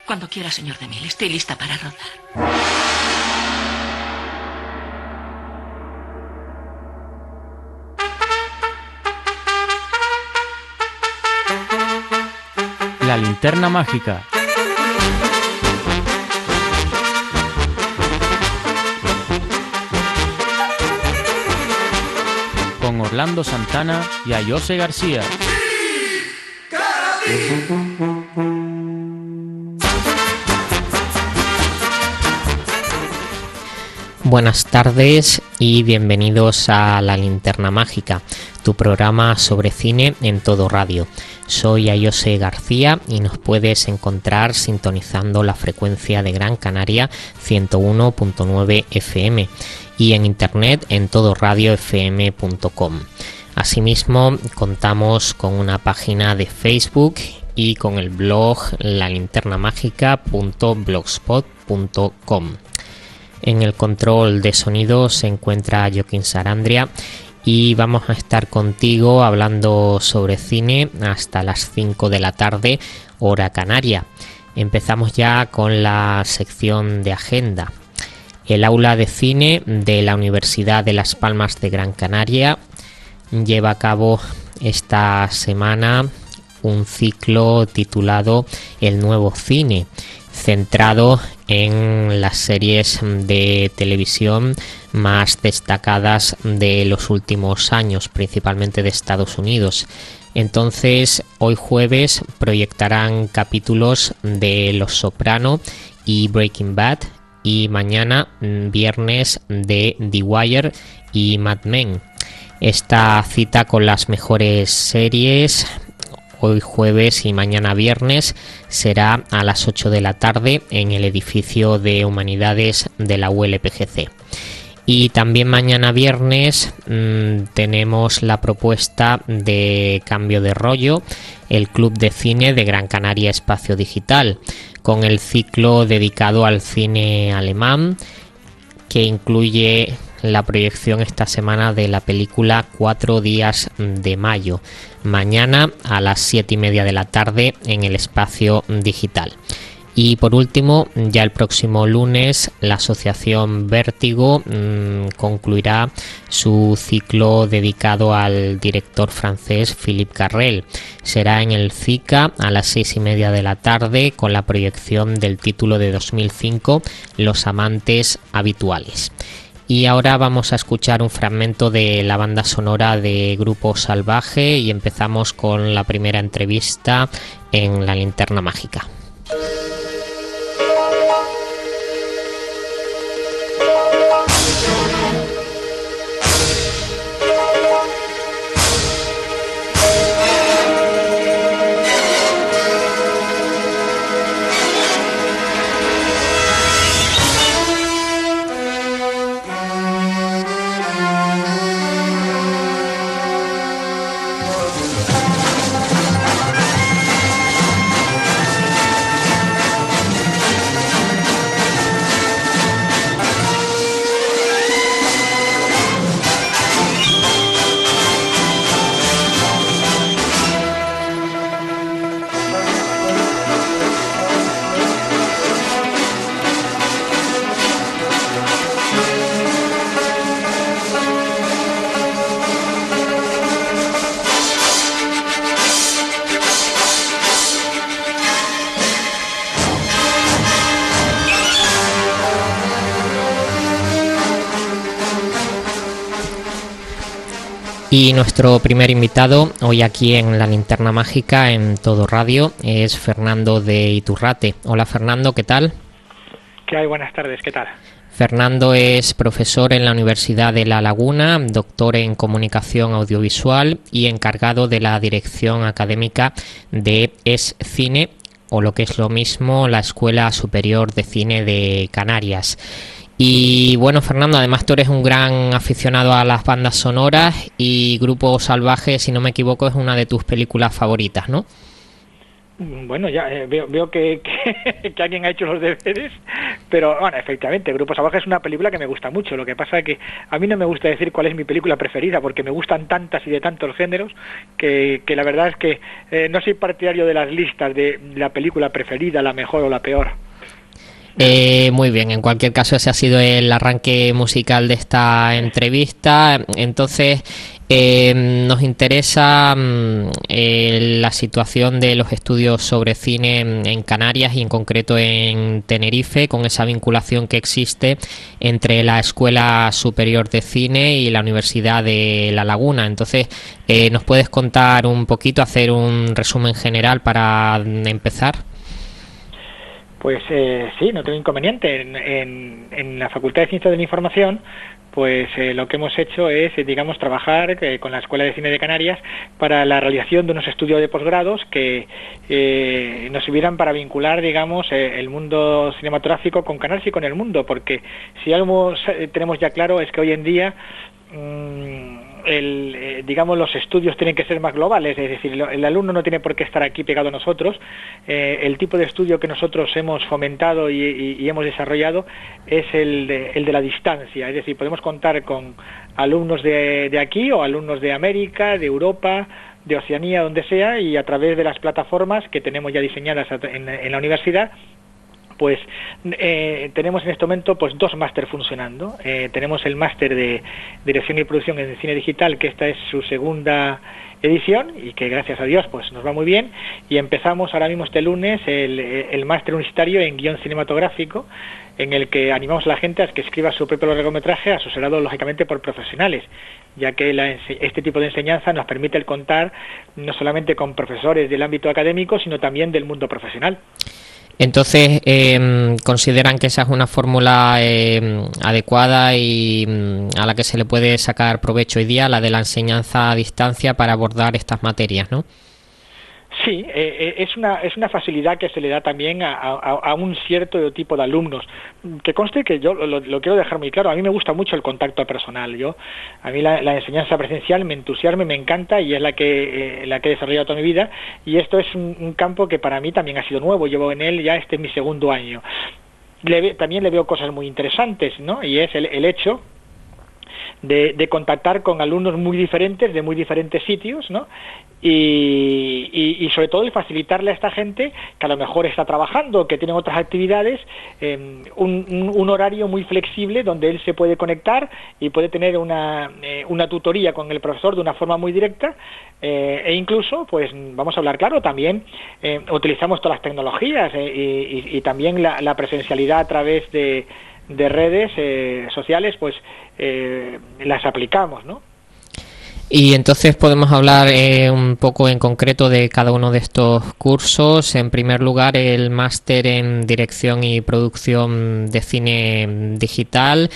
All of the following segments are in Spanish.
Cuando quiera, señor DeMille. Estoy lista para rodar. La linterna mágica. Con Orlando Santana y Ayose García. Buenas tardes y bienvenidos a La Linterna Mágica, tu programa sobre cine en Todo Radio. Soy Ayose García y nos puedes encontrar sintonizando la frecuencia de Gran Canaria 101.9 FM y en internet en todoradiofm.com. Asimismo, contamos con una página de Facebook y con el blog lalinternamagica.blogspot.com. En el control de sonido se encuentra Joaquín Sarandria y vamos a estar contigo hablando sobre cine hasta las 5 de la tarde, hora canaria. Empezamos ya con la sección de agenda. El aula de cine de la Universidad de Las Palmas de Gran Canaria lleva a cabo esta semana un ciclo titulado El Nuevo Cine, centrado en las series de televisión más destacadas de los últimos años, principalmente de Estados Unidos. Entonces, hoy jueves proyectarán capítulos de Los Soprano y Breaking Bad, y mañana viernes de The Wire y Mad Men. Esta cita con las mejores series hoy jueves y mañana viernes será a las 8 de la tarde en el edificio de Humanidades de la ULPGC. Y también mañana viernes tenemos la propuesta de Cambio de Rollo, el Club de Cine de Gran Canaria Espacio Digital, con el ciclo dedicado al cine alemán, que incluye la proyección esta semana de la película 4 días de mayo, mañana a las 7:30 de la tarde en el espacio digital. Y por último, ya el próximo lunes, la asociación Vértigo concluirá su ciclo dedicado al director francés Philippe Carrel. Será en el CICA a las 6:30 de la tarde con la proyección del título de 2005, Los amantes habituales. Y ahora vamos a escuchar un fragmento de la banda sonora de Grupo Salvaje y empezamos con la primera entrevista en La Linterna Mágica. Y nuestro primer invitado hoy aquí en La Linterna Mágica en Todo Radio es Fernando de Iturrate. Hola Fernando, ¿qué tal? ¿Qué hay? Buenas tardes, ¿qué tal? Fernando es profesor en la Universidad de La Laguna, doctor en comunicación audiovisual y encargado de la dirección académica de ESCine, o lo que es lo mismo, la Escuela Superior de Cine de Canarias. Y bueno, Fernando, además tú eres un gran aficionado a las bandas sonoras y Grupo Salvaje, si no me equivoco, es una de tus películas favoritas, ¿no? Bueno, ya veo que alguien ha hecho los deberes, pero bueno, efectivamente, Grupo Salvaje es una película que me gusta mucho. Lo que pasa es que a mí no me gusta decir cuál es mi película preferida, porque me gustan tantas y de tantos géneros que la verdad es que no soy partidario de las listas de la película preferida, la mejor o la peor. Muy bien, en cualquier caso ese ha sido el arranque musical de esta entrevista. Entonces nos interesa la situación de los estudios sobre cine en Canarias y en concreto en Tenerife, con esa vinculación que existe entre la Escuela Superior de Cine y la Universidad de La Laguna. Entonces, ¿nos puedes contar un poquito, hacer un resumen general para empezar? Pues sí, no tengo inconveniente. En la Facultad de Ciencias de la Información, pues lo que hemos hecho es, digamos, trabajar con la Escuela de Cine de Canarias para la realización de unos estudios de posgrados que nos sirvieran para vincular, digamos, el mundo cinematográfico con Canarias y con el mundo, porque si algo tenemos ya claro es que hoy en día digamos, los estudios tienen que ser más globales, es decir, el alumno no tiene por qué estar aquí pegado a nosotros. El tipo de estudio que nosotros hemos fomentado y hemos desarrollado es el de la distancia, es decir, podemos contar con alumnos de aquí o alumnos de América, de Europa, de Oceanía, donde sea, y a través de las plataformas que tenemos ya diseñadas en la universidad, pues tenemos en este momento pues 2 máster funcionando. Tenemos el máster de Dirección y Producción en Cine Digital, que esta es su segunda edición y que gracias a Dios pues nos va muy bien, y empezamos ahora mismo este lunes el máster universitario en Guión Cinematográfico, en el que animamos a la gente a que escriba su propio largometraje, asesorado lógicamente por profesionales, ya que este tipo de enseñanza nos permite el contar no solamente con profesores del ámbito académico, sino también del mundo profesional. Entonces, ¿consideran que esa es una fórmula adecuada y a la que se le puede sacar provecho hoy día, la de la enseñanza a distancia para abordar estas materias, ¿no? Sí, es una facilidad que se le da también a un cierto tipo de alumnos. Que conste que yo lo quiero dejar muy claro, a mí me gusta mucho el contacto personal. A mí la enseñanza presencial me entusiasma, me encanta, y es la que he desarrollado toda mi vida, y esto es un campo que para mí también ha sido nuevo. Llevo en él ya este es mi segundo año. También le veo cosas muy interesantes, ¿no? Y es el hecho de contactar con alumnos muy diferentes, de muy diferentes sitios, ¿no? Y sobre todo el facilitarle a esta gente que a lo mejor está trabajando, que tienen otras actividades, un horario muy flexible donde él se puede conectar y puede tener una tutoría con el profesor de una forma muy directa, e incluso, pues vamos a hablar claro, también utilizamos todas las tecnologías y también la presencialidad a través de redes sociales, pues las aplicamos, ¿no? Y entonces podemos hablar un poco en concreto de cada uno de estos cursos. En primer lugar, el máster en Dirección y Producción de Cine Digital.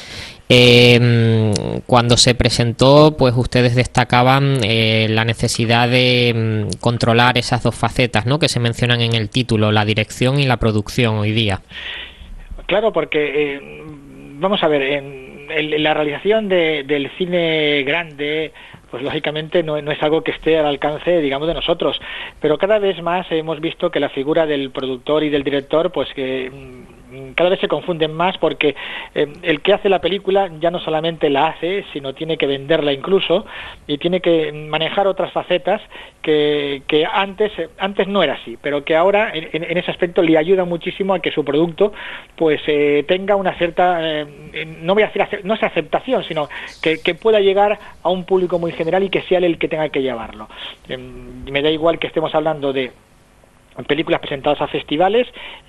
Cuando se presentó, pues ustedes destacaban la necesidad de controlar esas 2 facetas, ¿no?, que se mencionan en el título, la dirección y la producción hoy día. Claro, porque vamos a ver, en la realización del cine grande, pues lógicamente no es algo que esté al alcance, digamos, de nosotros, pero cada vez más hemos visto que la figura del productor y del director, pues que cada vez se confunden más, porque el que hace la película ya no solamente la hace, sino tiene que venderla incluso, y tiene que manejar otras facetas que antes no era así, pero que ahora en ese aspecto le ayuda muchísimo a que su producto pues tenga una cierta, no voy a decir no es aceptación, sino que pueda llegar a un público muy general y que sea él el que tenga que llevarlo. Me da igual que estemos hablando de películas presentadas a festivales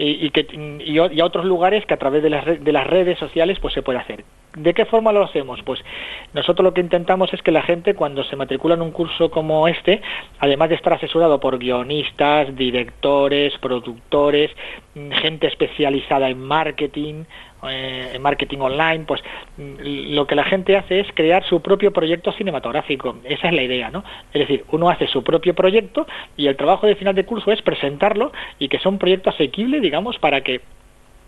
y a otros lugares que a través de las redes sociales pues se puede hacer. ¿De qué forma lo hacemos? Pues nosotros lo que intentamos es que la gente, cuando se matricula en un curso como este, además de estar asesorado por guionistas, directores, productores, gente especializada en marketing online, pues lo que la gente hace es crear su propio proyecto cinematográfico. Esa es la idea, ¿no? Es decir, uno hace su propio proyecto y el trabajo de final de curso es presentarlo y que sea un proyecto asequible, digamos, para que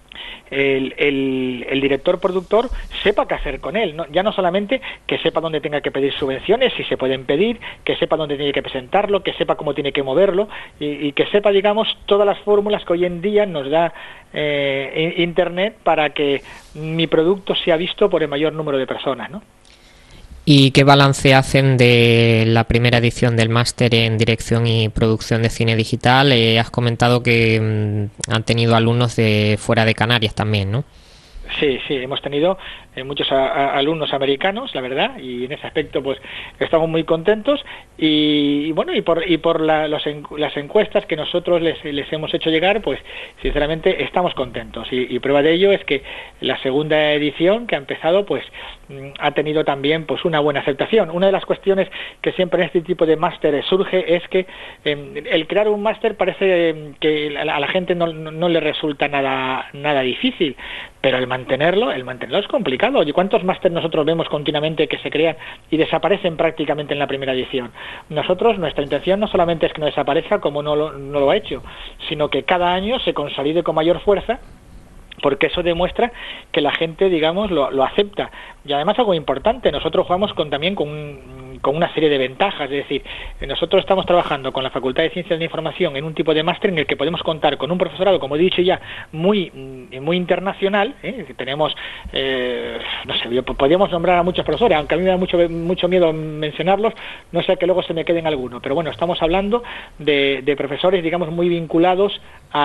el director productor sepa qué hacer con él, ¿no? Ya no solamente que sepa dónde tenga que pedir subvenciones, si se pueden pedir, que sepa dónde tiene que presentarlo, que sepa cómo tiene que moverlo y que sepa, digamos, todas las fórmulas que hoy en día nos da Internet para que mi producto sea visto por el mayor número de personas, ¿no? ¿Y qué balance hacen de la primera edición del máster en dirección y producción de cine digital? Has comentado que han tenido alumnos de fuera de Canarias también, ¿no? Sí, hemos tenido muchos alumnos americanos, la verdad, y en ese aspecto pues estamos muy contentos y bueno, y por las encuestas que nosotros les hemos hecho llegar, pues sinceramente estamos contentos y prueba de ello es que la segunda edición que ha empezado pues ha tenido también pues una buena aceptación. Una de las cuestiones que siempre en este tipo de másteres surge es que el crear un máster parece que a la gente no le resulta nada difícil, pero el mantenerlo es complicado. Oye, ¿cuántos másteres nosotros vemos continuamente que se crean y desaparecen prácticamente en la primera edición? Nuestra intención no solamente es que no desaparezca como no lo ha hecho, sino que cada año se consolide con mayor fuerza, porque eso demuestra que la gente, digamos, lo acepta. Y además algo importante, nosotros jugamos también con una serie de ventajas, es decir, nosotros estamos trabajando con la Facultad de Ciencias de la Información en un tipo de máster en el que podemos contar con un profesorado, como he dicho ya, muy internacional, tenemos, no sé, podríamos nombrar a muchos profesores, aunque a mí me da mucho miedo mencionarlos, no sé que luego se me queden alguno, pero bueno, estamos hablando de profesores, digamos, muy vinculados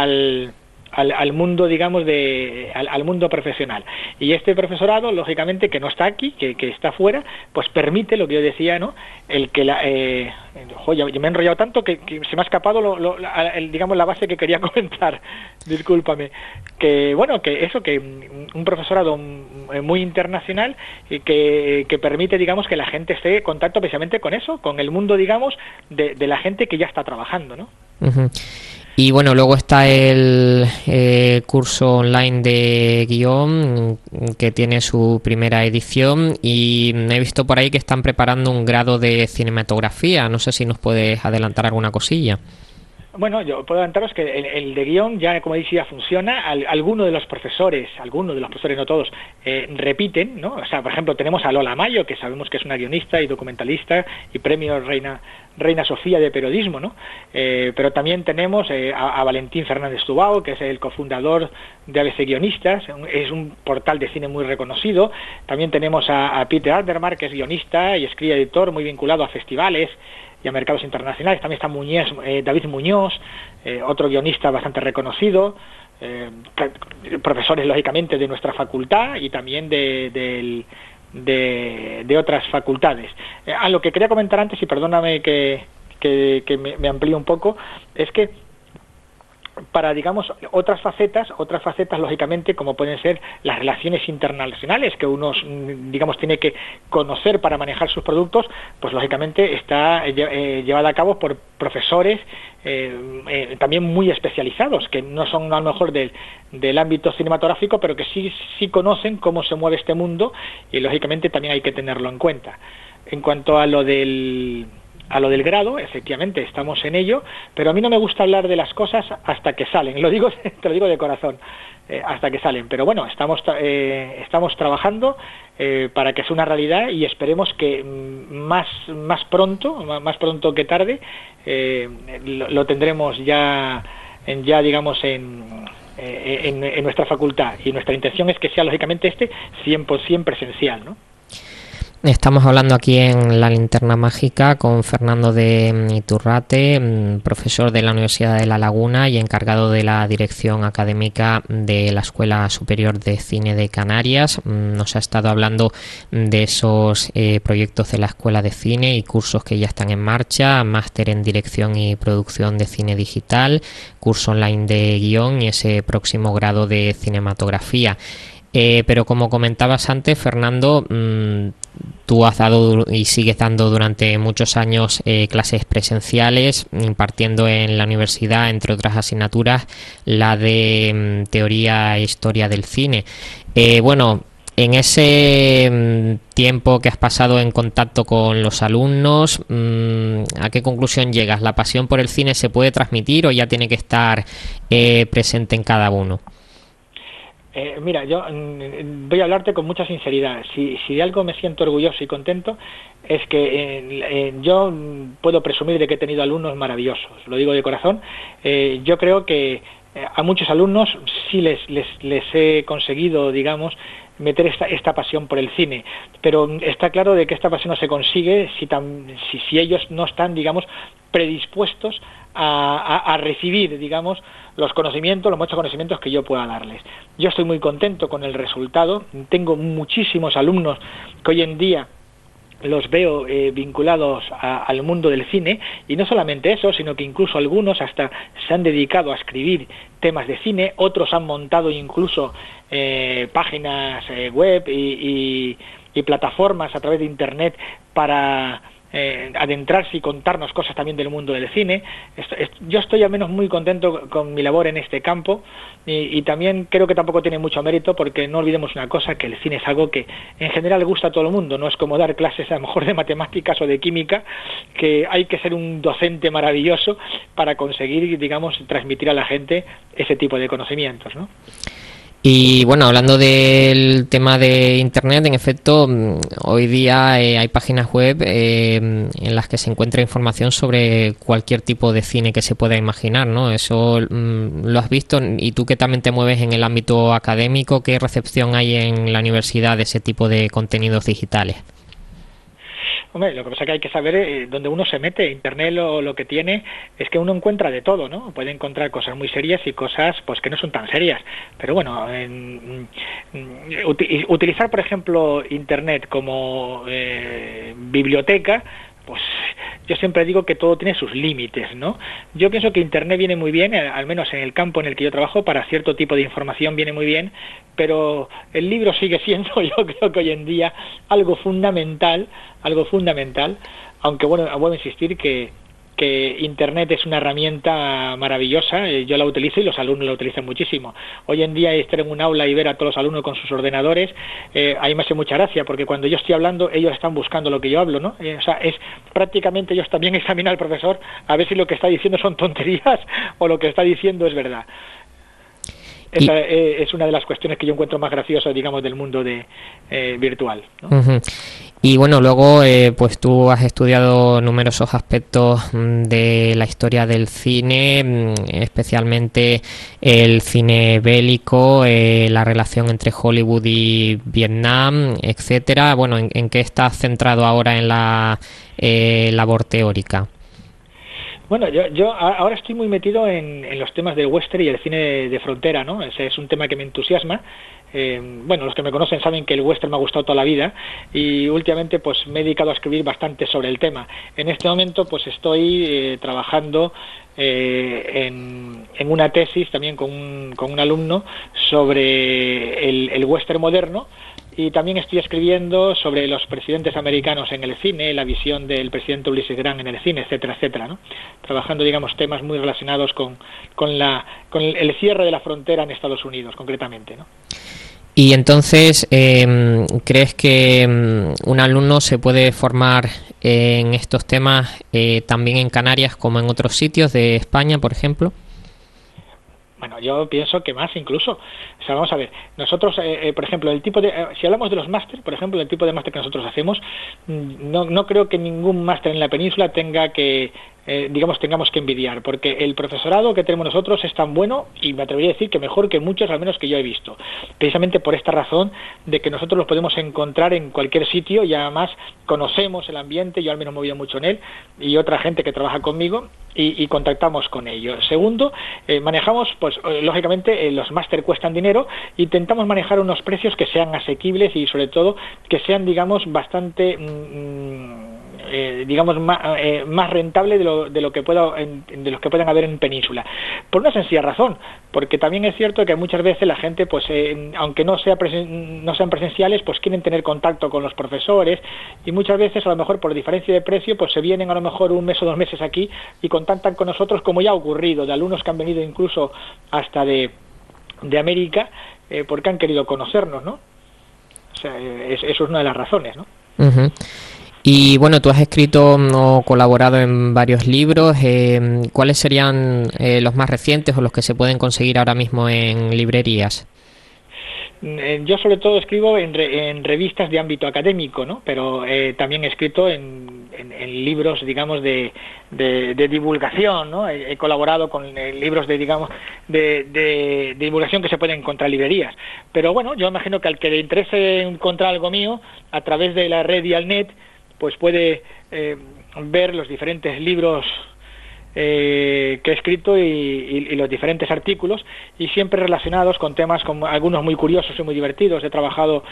al mundo, digamos, al mundo profesional. Y este profesorado, lógicamente, que no está aquí, que está fuera, pues permite lo que yo decía, ¿no? El que ya me he enrollado tanto que se me ha escapado digamos, la base que quería comentar. Discúlpame. Que bueno, que un profesorado muy internacional y que permite, digamos, que la gente esté en contacto precisamente con eso, con el mundo, digamos, de la gente que ya está trabajando, ¿no? Uh-huh. Y bueno, luego está el curso online de guión que tiene su primera edición y he visto por ahí que están preparando un grado de cinematografía. No sé si nos puedes adelantar alguna cosilla. Bueno, yo puedo adelantaros que el de guión ya, como dice, ya funciona. Algunos de los profesores, no todos, repiten, ¿no? O sea, por ejemplo, tenemos a Lola Mayo, que sabemos que es una guionista y documentalista y premio Reina Sofía de periodismo, ¿no? Pero también tenemos a Valentín Fernández Tubao, que es el cofundador de ABC Guionistas, es un portal de cine muy reconocido. También tenemos a Peter Aldermark, que es guionista y escribe editor muy vinculado a festivales y a mercados internacionales. También está David Muñoz, otro guionista bastante reconocido, profesores lógicamente de nuestra facultad y también de otras facultades. A lo que quería comentar antes, y perdóname que me amplíe un poco, es que para, digamos, otras facetas lógicamente, como pueden ser las relaciones internacionales que uno, digamos, tiene que conocer para manejar sus productos, pues lógicamente está llevada a cabo por profesores también muy especializados, que no son a lo mejor del ámbito cinematográfico, pero que sí conocen cómo se mueve este mundo y lógicamente también hay que tenerlo en cuenta. En cuanto a lo del grado, efectivamente estamos en ello, pero a mí no me gusta hablar de las cosas hasta que salen, te lo digo de corazón, hasta que salen, pero bueno, estamos trabajando para que sea una realidad y esperemos que más pronto que tarde lo tendremos ya digamos en nuestra facultad, y nuestra intención es que sea lógicamente 100% presencial, ¿no? Estamos hablando aquí en La Linterna Mágica con Fernando de Iturrate, profesor de la Universidad de La Laguna y encargado de la dirección académica de la Escuela Superior de Cine de Canarias. Nos ha estado hablando de esos proyectos de la Escuela de Cine y cursos que ya están en marcha: máster en dirección y producción de cine digital, curso online de guión y ese próximo grado de cinematografía. Pero como comentabas antes, Fernando, tú has dado y sigues dando durante muchos años clases presenciales, impartiendo en la universidad, entre otras asignaturas, la de teoría e historia del cine. Bueno, en ese tiempo que has pasado en contacto con los alumnos, ¿a qué conclusión llegas? ¿La pasión por el cine se puede transmitir o ya tiene que estar presente en cada uno? Mira, yo voy a hablarte con mucha sinceridad. Si de algo me siento orgulloso y contento es que yo puedo presumir de que he tenido alumnos maravillosos, lo digo de corazón. Yo creo que a muchos alumnos sí les he conseguido, digamos, meter esta pasión por el cine, pero está claro de que esta pasión no se consigue si ellos no están, digamos, predispuestos a recibir, digamos, los muchos conocimientos que yo pueda darles. Yo estoy muy contento con el resultado. Tengo muchísimos alumnos que hoy en día los veo vinculados al mundo del cine, y no solamente eso, sino que incluso algunos hasta se han dedicado a escribir temas de cine, otros han montado incluso páginas web y plataformas a través de internet para adentrarse y contarnos cosas también del mundo del cine. Yo estoy al menos muy contento con mi labor en este campo, y también creo que tampoco tiene mucho mérito, porque no olvidemos una cosa, que el cine es algo que en general gusta a todo el mundo. No es como dar clases a lo mejor de matemáticas o de química, que hay que ser un docente maravilloso para conseguir, digamos, transmitir a la gente ese tipo de conocimientos, ¿no? Y bueno, hablando del tema de Internet, en efecto, hoy día hay páginas web en las que se encuentra información sobre cualquier tipo de cine que se pueda imaginar, ¿no? Eso lo has visto, y tú que también te mueves en el ámbito académico, ¿qué recepción hay en la universidad de ese tipo de contenidos digitales? Hombre, lo que pasa es que hay que saber dónde uno se mete. Internet lo que tiene es que uno encuentra de todo, ¿no? Puede encontrar cosas muy serias y cosas pues que no son tan serias. Pero bueno, utilizar, por ejemplo, Internet como biblioteca, pues yo siempre digo que todo tiene sus límites, ¿no? Yo pienso que Internet viene muy bien, al menos en el campo en el que yo trabajo, para cierto tipo de información viene muy bien, pero el libro sigue siendo, yo creo que hoy en día, algo fundamental, aunque bueno, vuelvo a insistir que Internet es una herramienta maravillosa. Yo la utilizo y los alumnos la utilizan muchísimo. Hoy en día estar en un aula y ver a todos los alumnos con sus ordenadores, a mí me hace mucha gracia, porque cuando yo estoy hablando, ellos están buscando lo que yo hablo, ¿no? O sea, es prácticamente ellos también examinan al profesor a ver si lo que está diciendo son tonterías o lo que está diciendo es verdad. Esa es una de las cuestiones que yo encuentro más graciosas, digamos, del mundo virtual, ¿no? Uh-huh. Y bueno, luego pues tú has estudiado numerosos aspectos de la historia del cine, especialmente el cine bélico, la relación entre Hollywood y Vietnam, etcétera. Bueno, ¿en qué estás centrado ahora en la labor teórica? Bueno, yo ahora estoy muy metido en los temas del western y el cine de frontera, ¿no? Ese es un tema que me entusiasma. Bueno, los que me conocen saben que el western me ha gustado toda la vida, y últimamente pues me he dedicado a escribir bastante sobre el tema. En este momento pues estoy trabajando en una tesis también con un alumno sobre el western moderno, y también estoy escribiendo sobre los presidentes americanos en el cine, la visión del presidente Ulysses Grant en el cine, etcétera, etcétera, ¿no? Trabajando, digamos, temas muy relacionados con el cierre de la frontera en Estados Unidos, concretamente, ¿no? Y entonces, ¿crees que un alumno se puede formar en estos temas también en Canarias como en otros sitios de España, por ejemplo? Bueno, yo pienso que más incluso. O sea, vamos a ver, nosotros, por ejemplo, si hablamos de los máster, por ejemplo, el tipo de máster que nosotros hacemos, no creo que ningún máster en la península tengamos que envidiar, porque el profesorado que tenemos nosotros es tan bueno, y me atrevería a decir que mejor que muchos, al menos que yo he visto, precisamente por esta razón de que nosotros los podemos encontrar en cualquier sitio, y además conocemos el ambiente, yo al menos me he movido mucho en él, y otra gente que trabaja conmigo, y contactamos con ellos. Segundo, manejamos, pues lógicamente los máster cuestan dinero, intentamos manejar unos precios que sean asequibles y sobre todo que sean, digamos, bastante más rentable de los que puedan haber en península, por una sencilla razón, porque también es cierto que muchas veces la gente, pues aunque no sean presenciales, pues quieren tener contacto con los profesores, y muchas veces a lo mejor por diferencia de precio pues se vienen a lo mejor un mes o 2 meses aquí y contactan con nosotros, como ya ha ocurrido, de alumnos que han venido incluso hasta de América, porque han querido conocernos, ¿no? O sea, eso es una de las razones, ¿no? Uh-huh. Y bueno, tú has escrito o colaborado en varios libros. ¿Cuáles serían los más recientes o los que se pueden conseguir ahora mismo en librerías? Yo sobre todo escribo en revistas de ámbito académico, ¿no? Pero también he escrito en libros, digamos, de divulgación, ¿no? He colaborado con libros de divulgación que se pueden encontrar en librerías. Pero bueno, yo imagino que al que le interese encontrar algo mío, a través de la red Dialnet, pues puede ver los diferentes libros que he escrito y los diferentes artículos, y siempre relacionados con temas, como algunos muy curiosos y muy divertidos. He trabajado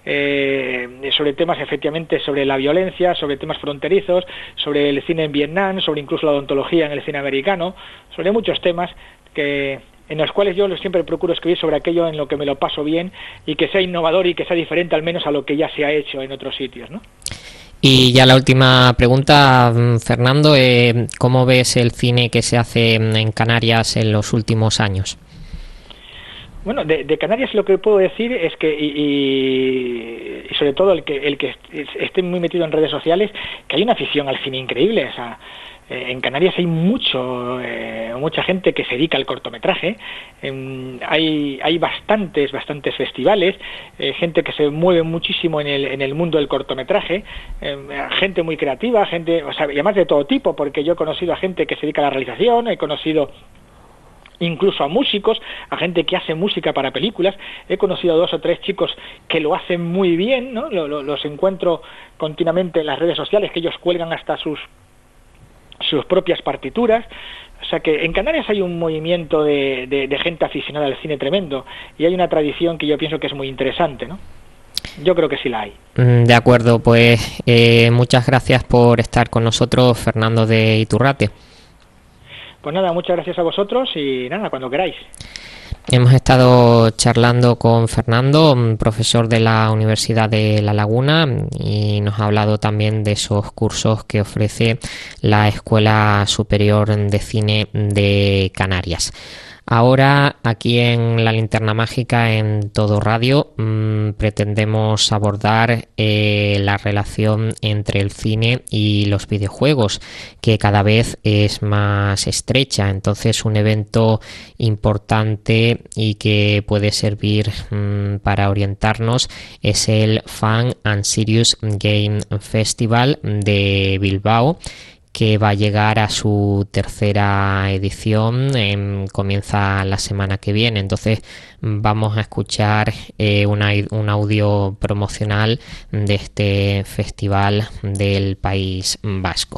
sobre temas, efectivamente, sobre la violencia, sobre temas fronterizos, sobre el cine en Vietnam, sobre incluso la odontología en el cine americano, sobre muchos temas en los cuales yo siempre procuro escribir sobre aquello en lo que me lo paso bien, y que sea innovador y que sea diferente al menos a lo que ya se ha hecho en otros sitios, ¿no? Y ya la última pregunta, Fernando, ¿cómo ves el cine que se hace en Canarias en los últimos años? Bueno, de Canarias lo que puedo decir es que, y sobre todo el que esté muy metido en redes sociales, que hay una afición al cine increíble. O sea, en Canarias hay mucha gente que se dedica al cortometraje. Hay bastantes festivales, gente que se mueve muchísimo en el mundo del cortometraje, gente muy creativa, o sea, y además de todo tipo, porque yo he conocido a gente que se dedica a la realización, he conocido incluso a músicos, a gente que hace música para películas. He conocido a 2 o 3 chicos que lo hacen muy bien, ¿no? Los encuentro continuamente en las redes sociales, que ellos cuelgan hasta sus propias partituras. O sea que en Canarias hay un movimiento de gente aficionada al cine tremendo, y hay una tradición que yo pienso que es muy interesante, ¿no? Yo creo que sí la hay. De acuerdo, pues muchas gracias por estar con nosotros, Fernando de Iturrate. Pues nada, muchas gracias a vosotros, y nada, cuando queráis. Hemos estado charlando con Fernando, profesor de la Universidad de La Laguna, y nos ha hablado también de esos cursos que ofrece la Escuela Superior de Cine de Canarias. Ahora, aquí en La Linterna Mágica, en Todo Radio, pretendemos abordar la relación entre el cine y los videojuegos, que cada vez es más estrecha. Entonces, un evento importante y que puede servir para orientarnos es el Fun and Serious Game Festival de Bilbao, que va a llegar a su 3ª edición, comienza la semana que viene. Entonces vamos a escuchar un audio promocional de este festival del País Vasco.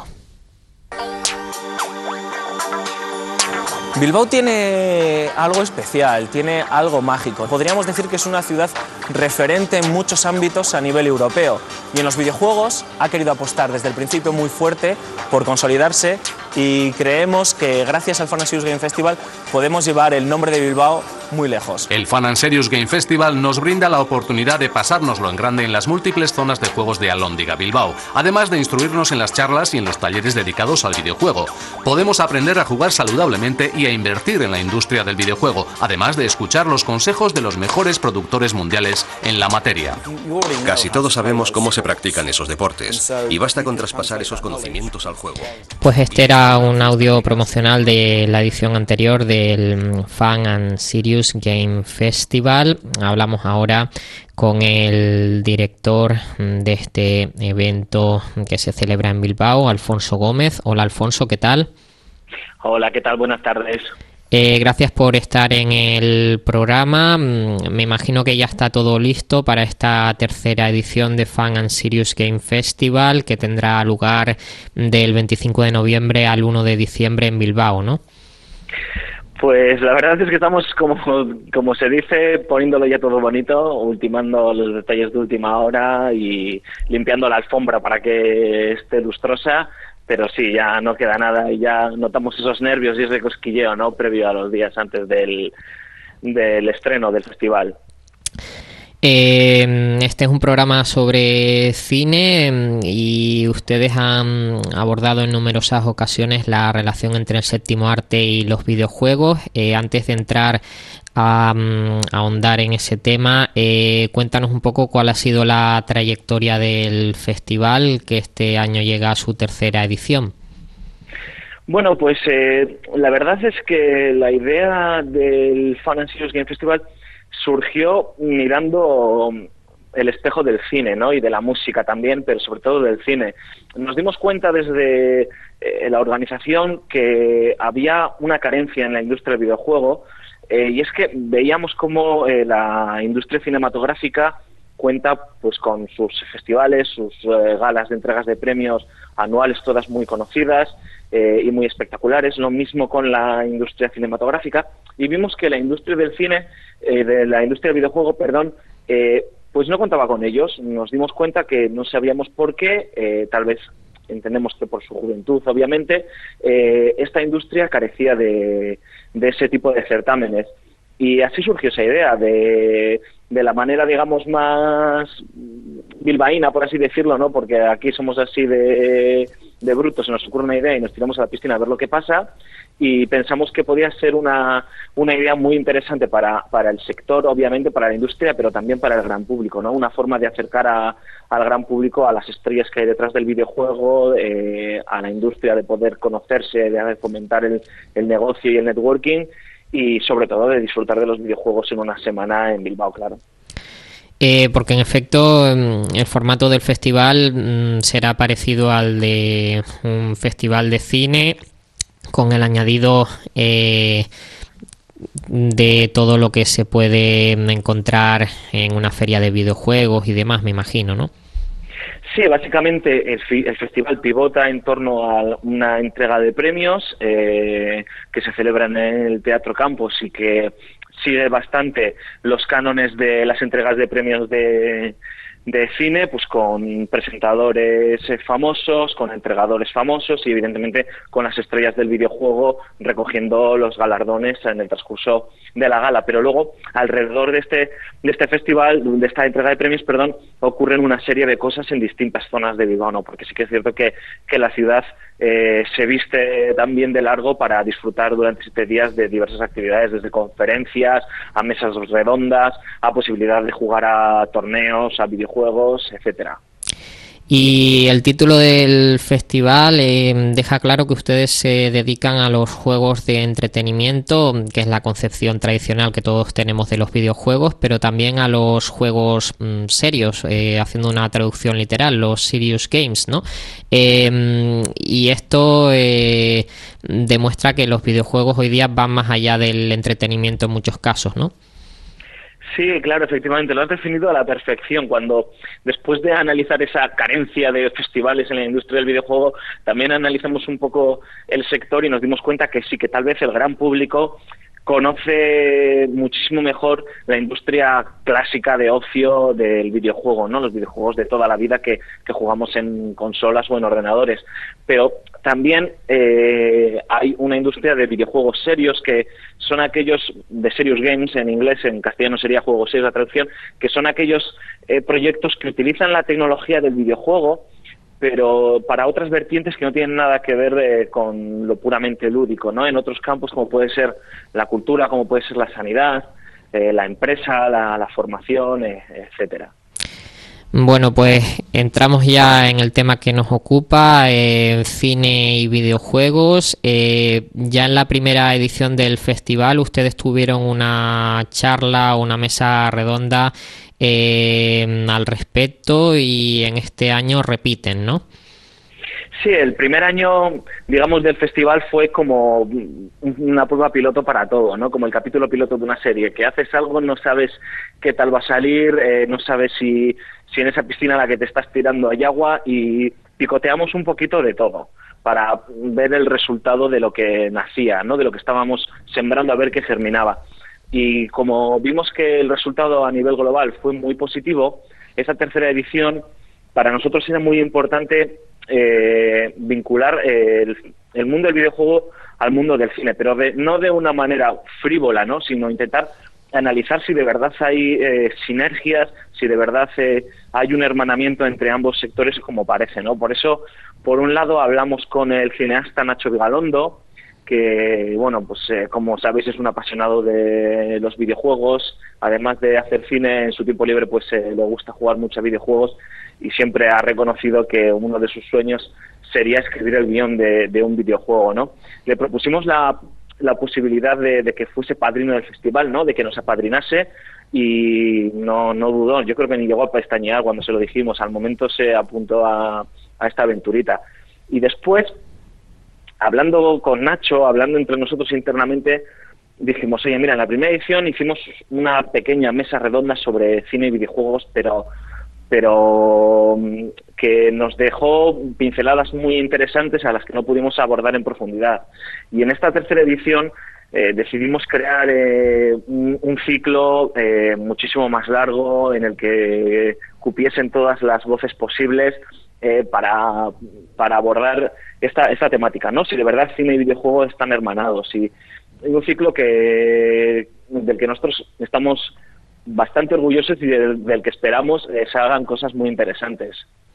Bilbao tiene algo especial, tiene algo mágico. Podríamos decir que es una ciudad referente en muchos ámbitos a nivel europeo, y en los videojuegos ha querido apostar desde el principio muy fuerte por consolidarse, y creemos que gracias al Fun and Serious Game Festival podemos llevar el nombre de Bilbao muy lejos. El Fun and Serious Game Festival nos brinda la oportunidad de pasárnoslo en grande en las múltiples zonas de juegos de Alhóndiga Bilbao, además de instruirnos en las charlas y en los talleres dedicados al videojuego. Podemos aprender a jugar saludablemente y a invertir en la industria del videojuego, además de escuchar los consejos de los mejores productores mundiales en la materia. Casi todos sabemos cómo se practican esos deportes, y basta con traspasar esos conocimientos al juego. Pues este era un audio promocional de la edición anterior del Fun and Serious Game Festival. Hablamos ahora con el director de este evento que se celebra en Bilbao, Alfonso Gómez. Hola, Alfonso, ¿qué tal? Hola, ¿qué tal? Buenas tardes. Gracias por estar en el programa. Me imagino que ya está todo listo para esta 3ª edición de Fun and Serious Game Festival, que tendrá lugar del 25 de noviembre al 1 de diciembre en Bilbao, ¿no? Pues la verdad es que estamos, como se dice, poniéndolo ya todo bonito, ultimando los detalles de última hora y limpiando la alfombra para que esté lustrosa. Pero sí, ya no queda nada, y ya notamos esos nervios y ese cosquilleo, ¿no?, previo a los días antes del estreno del festival. Este es un programa sobre cine, y ustedes han abordado en numerosas ocasiones la relación entre el séptimo arte y los videojuegos. Antes de entrar a ahondar en ese tema, cuéntanos un poco cuál ha sido la trayectoria del festival, que este año llega a su 3ª edición. Bueno, pues la verdad es que la idea del Fun and Serious Game Festival surgió mirando el espejo del cine, ¿no? Y de la música también, pero sobre todo del cine. Nos dimos cuenta desde la organización que había una carencia en la industria del videojuego, y es que veíamos cómo la industria cinematográfica cuenta pues con sus festivales, sus galas de entregas de premios anuales, todas muy conocidas y muy espectaculares. Lo mismo con la industria cinematográfica, y vimos que la industria del cine, de la industria del videojuego, perdón, pues no contaba con ellos. Nos dimos cuenta que no sabíamos por qué, tal vez entendemos que por su juventud, obviamente, esta industria carecía de ese tipo de certámenes. Y así surgió esa idea de la manera, digamos, más bilbaína, por así decirlo, ¿no? Porque aquí somos así de brutos, se nos ocurre una idea y nos tiramos a la piscina a ver lo que pasa, y pensamos que podía ser una idea muy interesante para el sector, obviamente para la industria, pero también para el gran público, ¿no? Una forma de acercar al gran público a las estrellas que hay detrás del videojuego, a la industria, de poder conocerse, de fomentar el negocio y el networking, y sobre todo de disfrutar de los videojuegos en una semana en Bilbao, claro. Porque en efecto el formato del festival será parecido al de un festival de cine, con el añadido de todo lo que se puede encontrar en una feria de videojuegos y demás, me imagino, ¿no? Sí, básicamente el festival pivota en torno a una entrega de premios que se celebra en el Teatro Campos y que sigue bastante los cánones de las entregas de premios de cine, pues con presentadores famosos, con entregadores famosos y evidentemente con las estrellas del videojuego recogiendo los galardones en el transcurso de la gala. Pero luego, alrededor de este festival, de esta entrega de premios, ocurren una serie de cosas en distintas zonas de Bilbao, ¿no? Porque sí que es cierto que la ciudad se viste también de largo para disfrutar durante 7 días de diversas actividades, desde conferencias, a mesas redondas, a posibilidad de jugar a torneos, a videojuegos, etcétera. Y el título del festival deja claro que ustedes se dedican a los juegos de entretenimiento, que es la concepción tradicional que todos tenemos de los videojuegos, pero también a los juegos serios, haciendo una traducción literal, los serious games, ¿no? Y esto demuestra que los videojuegos hoy día van más allá del entretenimiento en muchos casos, ¿no? Sí, claro, efectivamente, lo has definido a la perfección. Cuando, después de analizar esa carencia de festivales en la industria del videojuego, también analizamos un poco el sector y nos dimos cuenta que sí, que tal vez el gran público conoce muchísimo mejor la industria clásica de ocio del videojuego, ¿no? Los videojuegos de toda la vida que jugamos en consolas o en ordenadores. Pero también hay una industria de videojuegos serios, que son aquellos de serious games, en inglés, en castellano sería juegos serios la traducción, que son aquellos proyectos que utilizan la tecnología del videojuego, pero para otras vertientes que no tienen nada que ver con lo puramente lúdico, ¿no? En otros campos, como puede ser la cultura, como puede ser la sanidad, la empresa, la formación, etcétera. Bueno, pues entramos ya en el tema que nos ocupa, cine y videojuegos. Ya en la primera edición del festival ustedes tuvieron una charla, una mesa redonda al respecto, y en este año repiten, ¿no? Sí, el primer año, digamos, del festival fue como una prueba piloto para todo, ¿no? Como el capítulo piloto de una serie, que haces algo, no sabes qué tal va a salir, no sabes si en esa piscina a la que te estás tirando hay agua, y picoteamos un poquito de todo para ver el resultado de lo que nacía, ¿no? De lo que estábamos sembrando, a ver qué germinaba. Y como vimos que el resultado a nivel global fue muy positivo, esa tercera edición para nosotros era muy importante vincular el mundo del videojuego al mundo del cine, pero no de una manera frívola, ¿no? Sino intentar analizar si de verdad hay sinergias, si de verdad hay un hermanamiento entre ambos sectores, como parece, ¿no? Por eso, por un lado, hablamos con el cineasta Nacho Vigalondo, que, bueno, pues como sabéis, es un apasionado de los videojuegos. Además de hacer cine en su tiempo libre, pues le gusta jugar mucho a videojuegos, y siempre ha reconocido que uno de sus sueños sería escribir el guión de un videojuego, ¿no? Le propusimos la posibilidad de que fuese padrino del festival, ¿no? De que nos apadrinase. y no dudó. Yo creo que ni llegó a pestañear cuando se lo dijimos. Al momento se apuntó a esta aventurita. Y después, hablando con Nacho, hablando entre nosotros internamente, dijimos, oye, mira, en la primera edición hicimos una pequeña mesa redonda sobre cine y videojuegos, pero que nos dejó pinceladas muy interesantes a las que no pudimos abordar en profundidad. Y en esta tercera edición decidimos crear un ciclo muchísimo más largo, en el que cupiesen todas las voces posibles para abordar esta temática, ¿no? Si de verdad cine y videojuego están hermanados, y un ciclo del que nosotros estamos bastante orgullosos y del que esperamos se hagan cosas muy interesantes.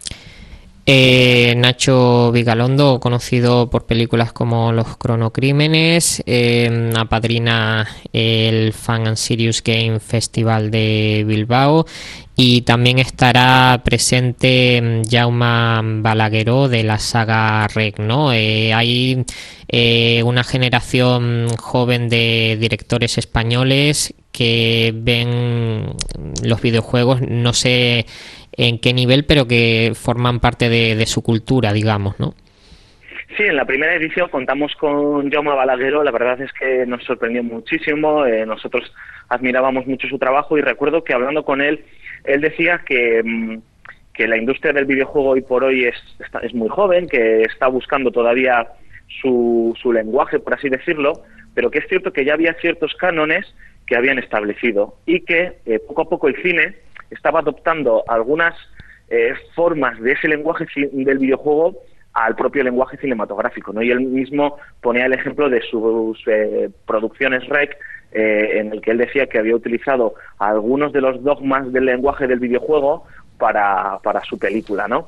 Nacho Vigalondo, conocido por películas como Los Cronocrímenes, apadrina el Fun and Serious Game Festival de Bilbao, y también estará presente Jaume Balagueró de la saga Rec, ¿no? Hay una generación joven de directores españoles que ven los videojuegos, no sé en qué nivel, pero que forman parte de su cultura, digamos, ¿no? Sí, en la primera edición contamos con Jaume Balagueró. La verdad es que nos sorprendió muchísimo. Nosotros admirábamos mucho su trabajo, y recuerdo que hablando con él decía que la industria del videojuego hoy por hoy es muy joven, que está buscando todavía su lenguaje, por así decirlo, pero que es cierto que ya había ciertos cánones que habían establecido, y que poco a poco el cine estaba adoptando algunas formas de ese lenguaje del videojuego al propio lenguaje cinematográfico, ¿no? Y él mismo ponía el ejemplo de sus producciones Rec, en el que él decía que había utilizado algunos de los dogmas del lenguaje del videojuego para su película, ¿no?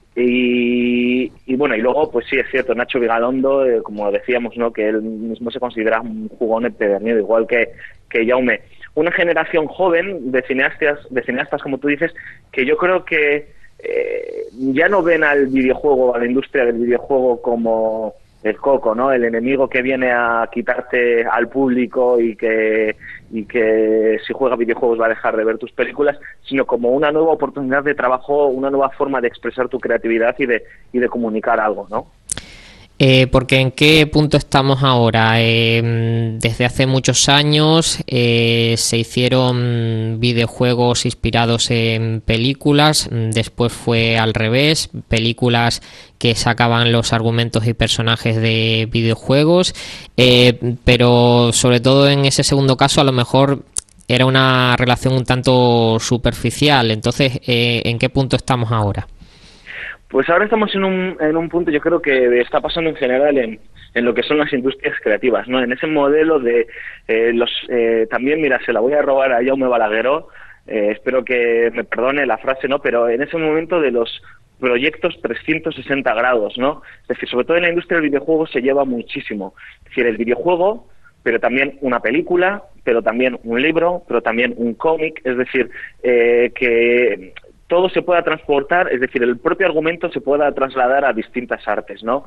Y bueno, y luego, pues sí, es cierto, Nacho Vigalondo, como decíamos, ¿no?, que él mismo se considera un jugón empedernido, igual que Jaume. Una generación joven de cineastas, como tú dices, que yo creo que ya no ven al videojuego, a la industria del videojuego, como el coco, ¿no?, el enemigo que viene a quitarte al público y que si juega videojuegos va a dejar de ver tus películas, sino como una nueva oportunidad de trabajo, una nueva forma de expresar tu creatividad y de comunicar algo, ¿no? Porque ¿en qué punto estamos ahora? Desde hace muchos años se hicieron videojuegos inspirados en películas, después fue al revés, películas que sacaban los argumentos y personajes de videojuegos, pero sobre todo en ese segundo caso a lo mejor era una relación un tanto superficial. Entonces, ¿en qué punto estamos ahora? Pues ahora estamos en un punto, yo creo que está pasando en general en lo que son las industrias creativas, ¿no? En ese modelo de también, mira, se la voy a robar a Jaume Balagueró, espero que me perdone la frase, ¿no? Pero en ese momento de los proyectos 360 grados, ¿no? Es decir, sobre todo en la industria del videojuego se lleva muchísimo. Es decir, el videojuego, pero también una película, pero también un libro, pero también un cómic, es decir, que todo se pueda transportar, es decir, el propio argumento se pueda trasladar a distintas artes, ¿no?